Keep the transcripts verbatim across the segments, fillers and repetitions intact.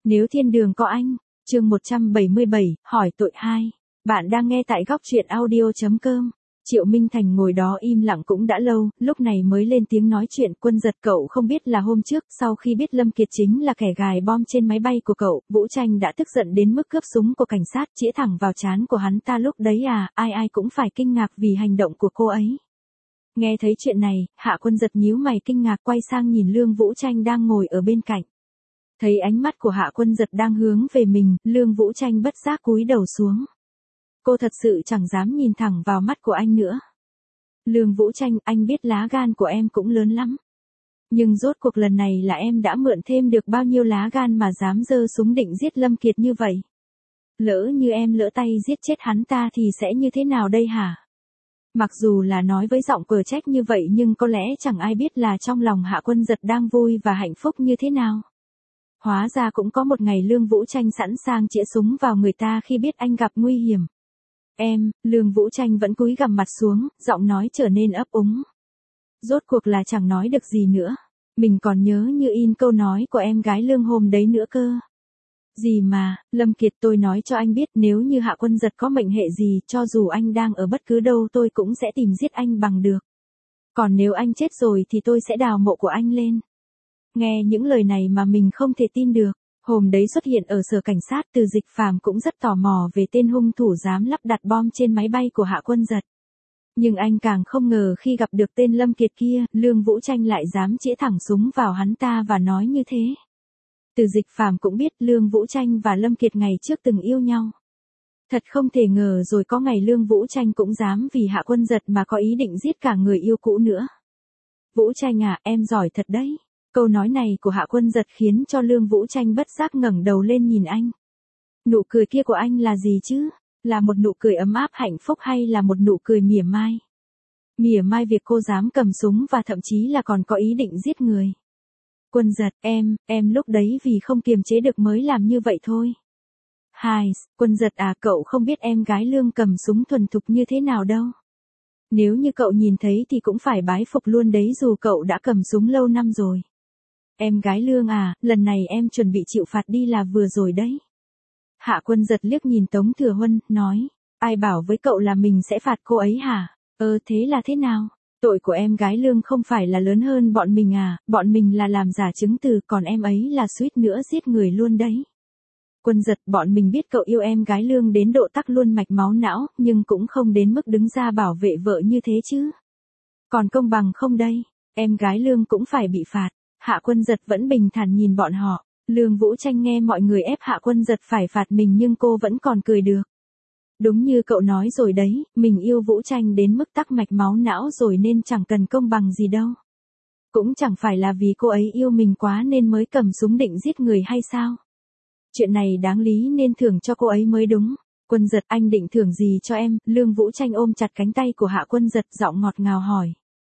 Nếu thiên đường có anh, chương một trăm bảy mươi bảy, hỏi tội hai. Bạn đang nghe tại góc truyện audio.com. Triệu Minh Thành ngồi đó im lặng cũng đã lâu, lúc này mới lên tiếng nói chuyện. Quân Giật, cậu không biết là hôm trước, sau khi biết Lâm Kiệt chính là kẻ gài bom trên máy bay của cậu, Vũ Tranh đã tức giận đến mức cướp súng của cảnh sát, chĩa thẳng vào trán của hắn ta. Lúc đấy à, ai ai cũng phải kinh ngạc vì hành động của cô ấy. Nghe thấy chuyện này, Hạ Quân Giật nhíu mày kinh ngạc quay sang nhìn Lương Vũ Tranh đang ngồi ở bên cạnh. Thấy ánh mắt của Hạ Quân Giật đang hướng về mình, Lương Vũ Tranh bất giác cúi đầu xuống. Cô thật sự chẳng dám nhìn thẳng vào mắt của anh nữa. Lương Vũ Tranh, anh biết lá gan của em cũng lớn lắm. Nhưng rốt cuộc lần này là em đã mượn thêm được bao nhiêu lá gan mà dám giơ súng định giết Lâm Kiệt như vậy? Lỡ như em lỡ tay giết chết hắn ta thì sẽ như thế nào đây hả? Mặc dù là nói với giọng cờ trách như vậy nhưng có lẽ chẳng ai biết là trong lòng Hạ Quân Giật đang vui và hạnh phúc như thế nào. Hóa ra cũng có một ngày Lương Vũ Tranh sẵn sàng chĩa súng vào người ta khi biết anh gặp nguy hiểm. Em, Lương Vũ Tranh vẫn cúi gằm mặt xuống, giọng nói trở nên ấp úng. Rốt cuộc là chẳng nói được gì nữa. Mình còn nhớ như in câu nói của em gái Lương hôm đấy nữa cơ. Gì mà, Lâm Kiệt, tôi nói cho anh biết, nếu như Hạ Quân Giật có mệnh hệ gì, cho dù anh đang ở bất cứ đâu tôi cũng sẽ tìm giết anh bằng được. Còn nếu anh chết rồi thì tôi sẽ đào mộ của anh lên. Nghe những lời này mà mình không thể tin được. Hôm đấy xuất hiện ở sở cảnh sát, Từ Dịch Phàm cũng rất tò mò về tên hung thủ dám lắp đặt bom trên máy bay của Hạ Quân Giật. Nhưng anh càng không ngờ khi gặp được tên Lâm Kiệt kia, Lương Vũ Tranh lại dám chĩa thẳng súng vào hắn ta và nói như thế. Từ Dịch Phàm cũng biết Lương Vũ Tranh và Lâm Kiệt ngày trước từng yêu nhau. Thật không thể ngờ rồi có ngày Lương Vũ Tranh cũng dám vì Hạ Quân Giật mà có ý định giết cả người yêu cũ nữa. Vũ Tranh à, em giỏi thật đấy. Câu nói này của Hạ Quân Giật khiến cho Lương Vũ Tranh bất giác ngẩng đầu lên nhìn anh. Nụ cười kia của anh là gì chứ? Là một nụ cười ấm áp hạnh phúc hay là một nụ cười mỉa mai? Mỉa mai việc cô dám cầm súng và thậm chí là còn có ý định giết người. Quân Giật, em, em lúc đấy vì không kiềm chế được mới làm như vậy thôi. Hai, Quân Giật à, cậu không biết em gái Lương cầm súng thuần thục như thế nào đâu. Nếu như cậu nhìn thấy thì cũng phải bái phục luôn đấy, dù cậu đã cầm súng lâu năm rồi. Em gái Lương à, lần này em chuẩn bị chịu phạt đi là vừa rồi đấy. Hạ Quân Giật liếc nhìn Tống Thừa Huân, nói, ai bảo với cậu là mình sẽ phạt cô ấy hả? Ơ thế là thế nào? Tội của em gái Lương không phải là lớn hơn bọn mình à, bọn mình là làm giả chứng từ, còn em ấy là suýt nữa giết người luôn đấy. Quân Giật, bọn mình biết cậu yêu em gái Lương đến độ tắc luôn mạch máu não, nhưng cũng không đến mức đứng ra bảo vệ vợ như thế chứ. Còn công bằng không đây? Em gái Lương cũng phải bị phạt. Hạ Quân Giật vẫn bình thản nhìn bọn họ. Lương Vũ Tranh nghe mọi người ép Hạ Quân Giật phải phạt mình nhưng cô vẫn còn cười được. Đúng như cậu nói rồi đấy, mình yêu Vũ Tranh đến mức tắc mạch máu não rồi nên chẳng cần công bằng gì đâu. Cũng chẳng phải là vì cô ấy yêu mình quá nên mới cầm súng định giết người hay sao? Chuyện này đáng lý nên thưởng cho cô ấy mới đúng. Quân Giật, anh định thưởng gì cho em? Lương Vũ Tranh ôm chặt cánh tay của Hạ Quân Giật, giọng ngọt ngào hỏi.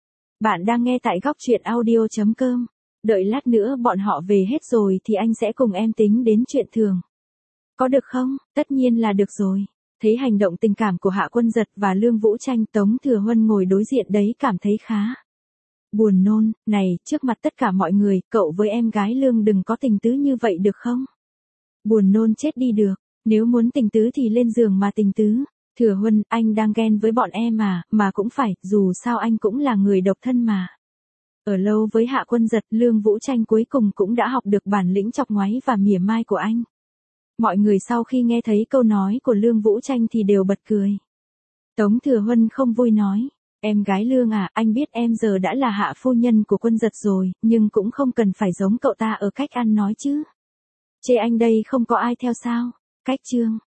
Bạn đang nghe tại góc truyện audio.com. Đợi lát nữa bọn họ về hết rồi thì anh sẽ cùng em tính đến chuyện thường. Có được không? Tất nhiên là được rồi. Thấy hành động tình cảm của Hạ Quân Giật và Lương Vũ Tranh, Tống Thừa Huân ngồi đối diện đấy cảm thấy khá buồn nôn. Này, trước mặt tất cả mọi người, cậu với em gái Lương đừng có tình tứ như vậy được không? Buồn nôn chết đi được. Nếu muốn tình tứ thì lên giường mà tình tứ. Thừa Huân, anh đang ghen với bọn em à, mà cũng phải, dù sao anh cũng là người độc thân mà. Ở lâu với Hạ Quân Giật, Lương Vũ Tranh cuối cùng cũng đã học được bản lĩnh chọc ngoáy và mỉa mai của anh. Mọi người sau khi nghe thấy câu nói của Lương Vũ Tranh thì đều bật cười. Tống Thừa Huân không vui nói, em gái Lương à, anh biết em giờ đã là hạ phu nhân của Quân Giật rồi, nhưng cũng không cần phải giống cậu ta ở cách ăn nói chứ. Chê anh đây không có ai theo sao? Cách chương.